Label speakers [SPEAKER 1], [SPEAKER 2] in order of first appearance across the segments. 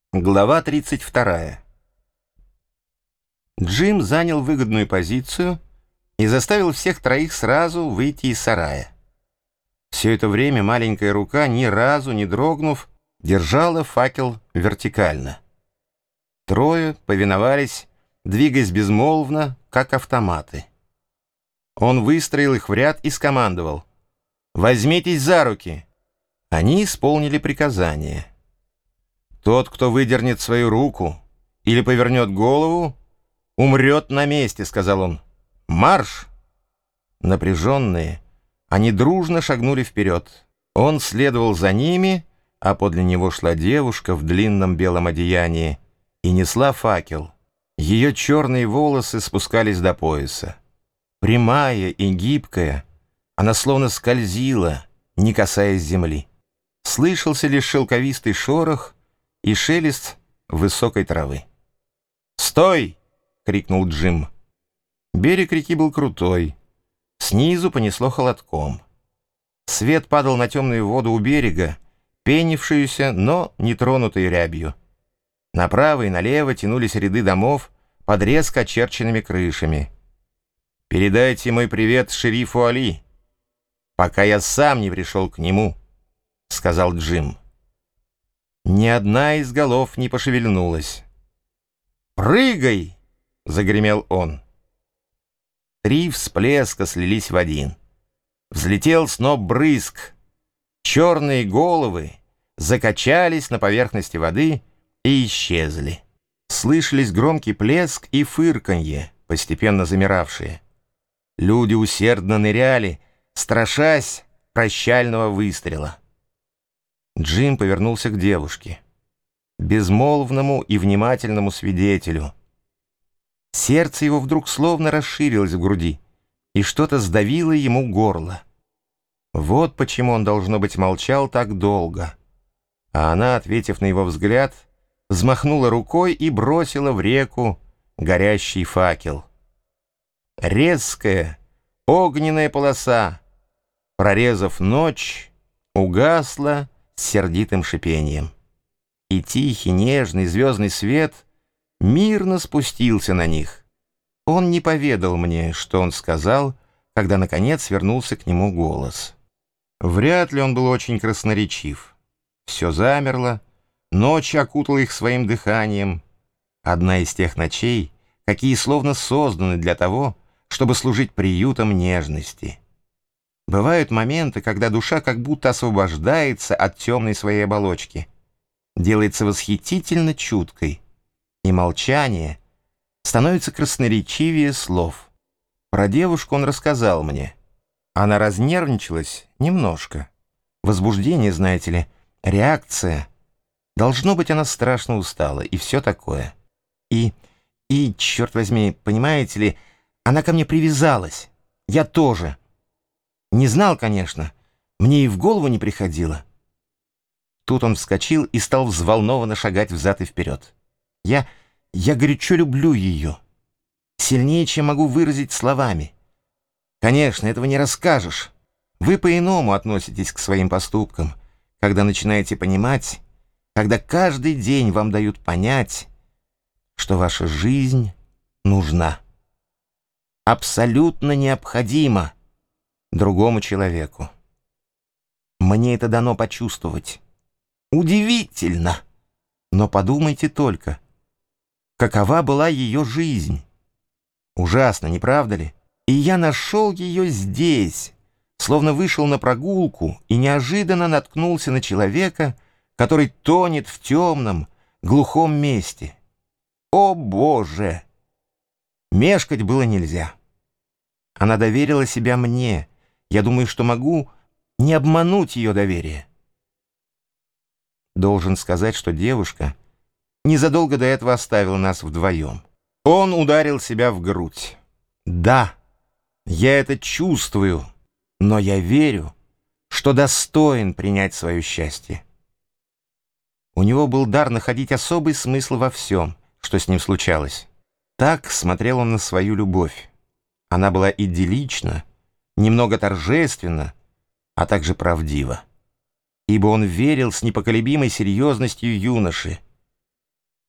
[SPEAKER 1] Глава 32. Джим занял выгодную позицию и заставил всех троих сразу выйти из сарая. Все это время маленькая рука, ни разу не дрогнув, держала факел вертикально. Трое повиновались, двигаясь безмолвно, как автоматы. Он выстроил их в ряд и скомандовал: «Возьмитесь за руки!» Они исполнили приказание. Тот, кто выдернет свою руку или повернет голову, умрет на месте, — сказал он. «Марш!» Напряженные, они дружно шагнули вперед. Он следовал за ними, а подле него шла девушка в длинном белом одеянии и несла факел. Ее черные волосы спускались до пояса. Прямая и гибкая, она словно скользила, не касаясь земли. Слышался лишь шелковистый шорох и шелест высокой травы. «Стой!» — крикнул Джим. Берег реки был крутой. Снизу понесло холодком. Свет падал на темную воду у берега, пенившуюся, но не тронутой рябью. Направо и налево тянулись ряды домов под резко очерченными крышами. «Передайте мой привет шерифу Али, пока я сам не пришел к нему», — сказал Джим. Ни одна из голов не пошевельнулась. «Прыгай!» — загремел он. Три всплеска слились в один. Взлетел сноп брызг. Черные головы закачались на поверхности воды и исчезли. Слышались громкий плеск и фырканье, постепенно замиравшие. Люди усердно ныряли, страшась прощального выстрела. Джим повернулся к девушке, безмолвному и внимательному свидетелю. Сердце его вдруг словно расширилось в груди, и что-то сдавило ему горло. Вот почему он, должно быть, молчал так долго. А она, ответив на его взгляд, взмахнула рукой и бросила в реку горящий факел. Резкая, огненная полоса, прорезав ночь, угасла с сердитым шипением. И тихий, нежный звездный свет мирно спустился на них. Он не поведал мне, что он сказал, когда, наконец, вернулся к нему голос. Вряд ли он был очень красноречив. Все замерло, ночь окутала их своим дыханием. Одна из тех ночей, какие словно созданы для того, чтобы служить приютом нежности. Бывают моменты, когда душа как будто освобождается от темной своей оболочки, делается восхитительно чуткой, и молчание становится красноречивее слов. Про девушку он рассказал мне. Она разнервничалась немножко. Возбуждение, знаете ли, реакция. Должно быть, она страшно устала, и все такое. И, черт возьми, понимаете ли, она ко мне привязалась. Я тоже. Не знал, конечно, мне и в голову не приходило. Тут он вскочил и стал взволнованно шагать взад и вперед. Я горячо люблю ее. Сильнее, чем могу выразить словами. Конечно, этого не расскажешь. Вы по-иному относитесь к своим поступкам, когда начинаете понимать, когда каждый день вам дают понять, что ваша жизнь нужна. Абсолютно необходима другому человеку. Мне это дано почувствовать. Удивительно! Но подумайте только, какова была ее жизнь. Ужасно, не правда ли? И я нашел ее здесь, словно вышел на прогулку и неожиданно наткнулся на человека, который тонет в темном, глухом месте. О, Боже! Мешкать было нельзя. Она доверила себя мне. Я думаю, что могу не обмануть ее доверие. Должен сказать, что девушка незадолго до этого оставила нас вдвоем. Он ударил себя в грудь. Да, я это чувствую, но я верю, что достоин принять свое счастье. У него был дар находить особый смысл во всем, что с ним случалось. Так смотрел он на свою любовь. Она была идиллична, немного торжественна, а также правдива. Ибо он верил с непоколебимой серьезностью юноши.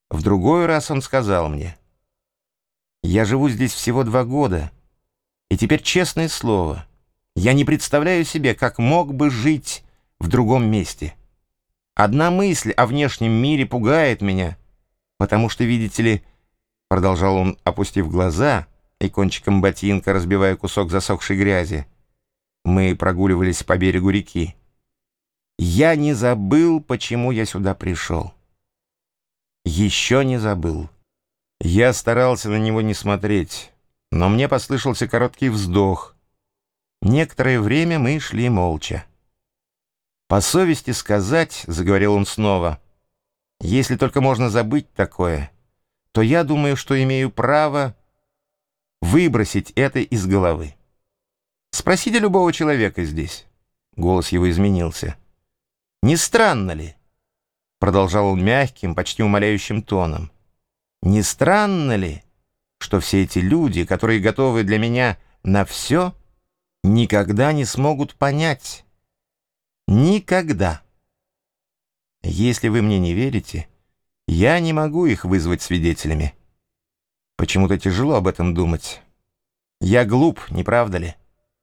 [SPEAKER 1] В другой раз он сказал мне: «Я живу здесь всего 2 года, и теперь, честное слово, я не представляю себе, как мог бы жить в другом месте. Одна мысль о внешнем мире пугает меня, потому что, видите ли, — продолжал он, опустив глаза и кончиком ботинка разбивая кусок засохшей грязи, — мы прогуливались по берегу реки. Я не забыл, почему я сюда пришел. Еще не забыл». Я старался на него не смотреть, но мне послышался короткий вздох. Некоторое время мы шли молча. «По совести сказать, — заговорил он снова, — если только можно забыть такое, то я думаю, что имею право выбросить это из головы. Спросите любого человека здесь». Голос его изменился. «Не странно ли, — продолжал он мягким, почти умоляющим тоном, — не странно ли, что все эти люди, которые готовы для меня на все, никогда не смогут понять? Никогда. Если вы мне не верите, я не могу их вызвать свидетелями. Почему-то тяжело об этом думать. Я глуп, не правда ли?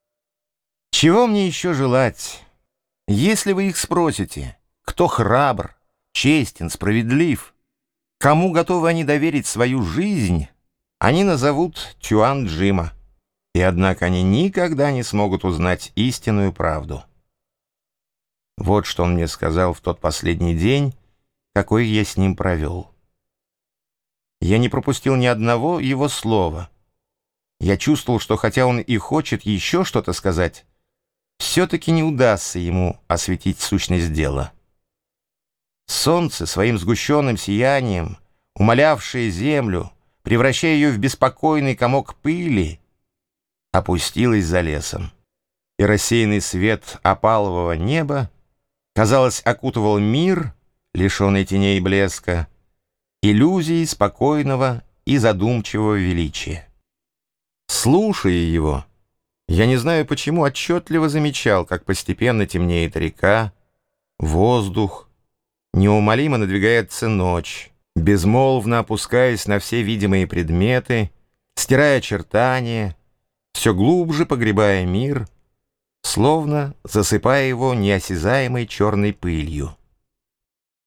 [SPEAKER 1] Чего мне еще желать? Если вы их спросите, кто храбр, честен, справедлив, кому готовы они доверить свою жизнь, они назовут Тюан-Джима, и однако они никогда не смогут узнать истинную правду. Вот что он мне сказал в тот последний день, какой я с ним провел. Я не пропустил ни одного его слова. Я чувствовал, что хотя он и хочет еще что-то сказать, все-таки не удастся ему осветить сущность дела. Солнце своим сгущенным сиянием, умалявшее землю, превращая ее в беспокойный комок пыли, опустилось за лесом, и рассеянный свет опалового неба, казалось, окутывал мир, лишенный теней и блеска, иллюзией спокойного и задумчивого величия. Слушая его, я не знаю почему отчетливо замечал, как постепенно темнеет река, воздух, неумолимо надвигается ночь, безмолвно опускаясь на все видимые предметы, стирая очертания, все глубже погребая мир, словно засыпая его неосязаемой черной пылью.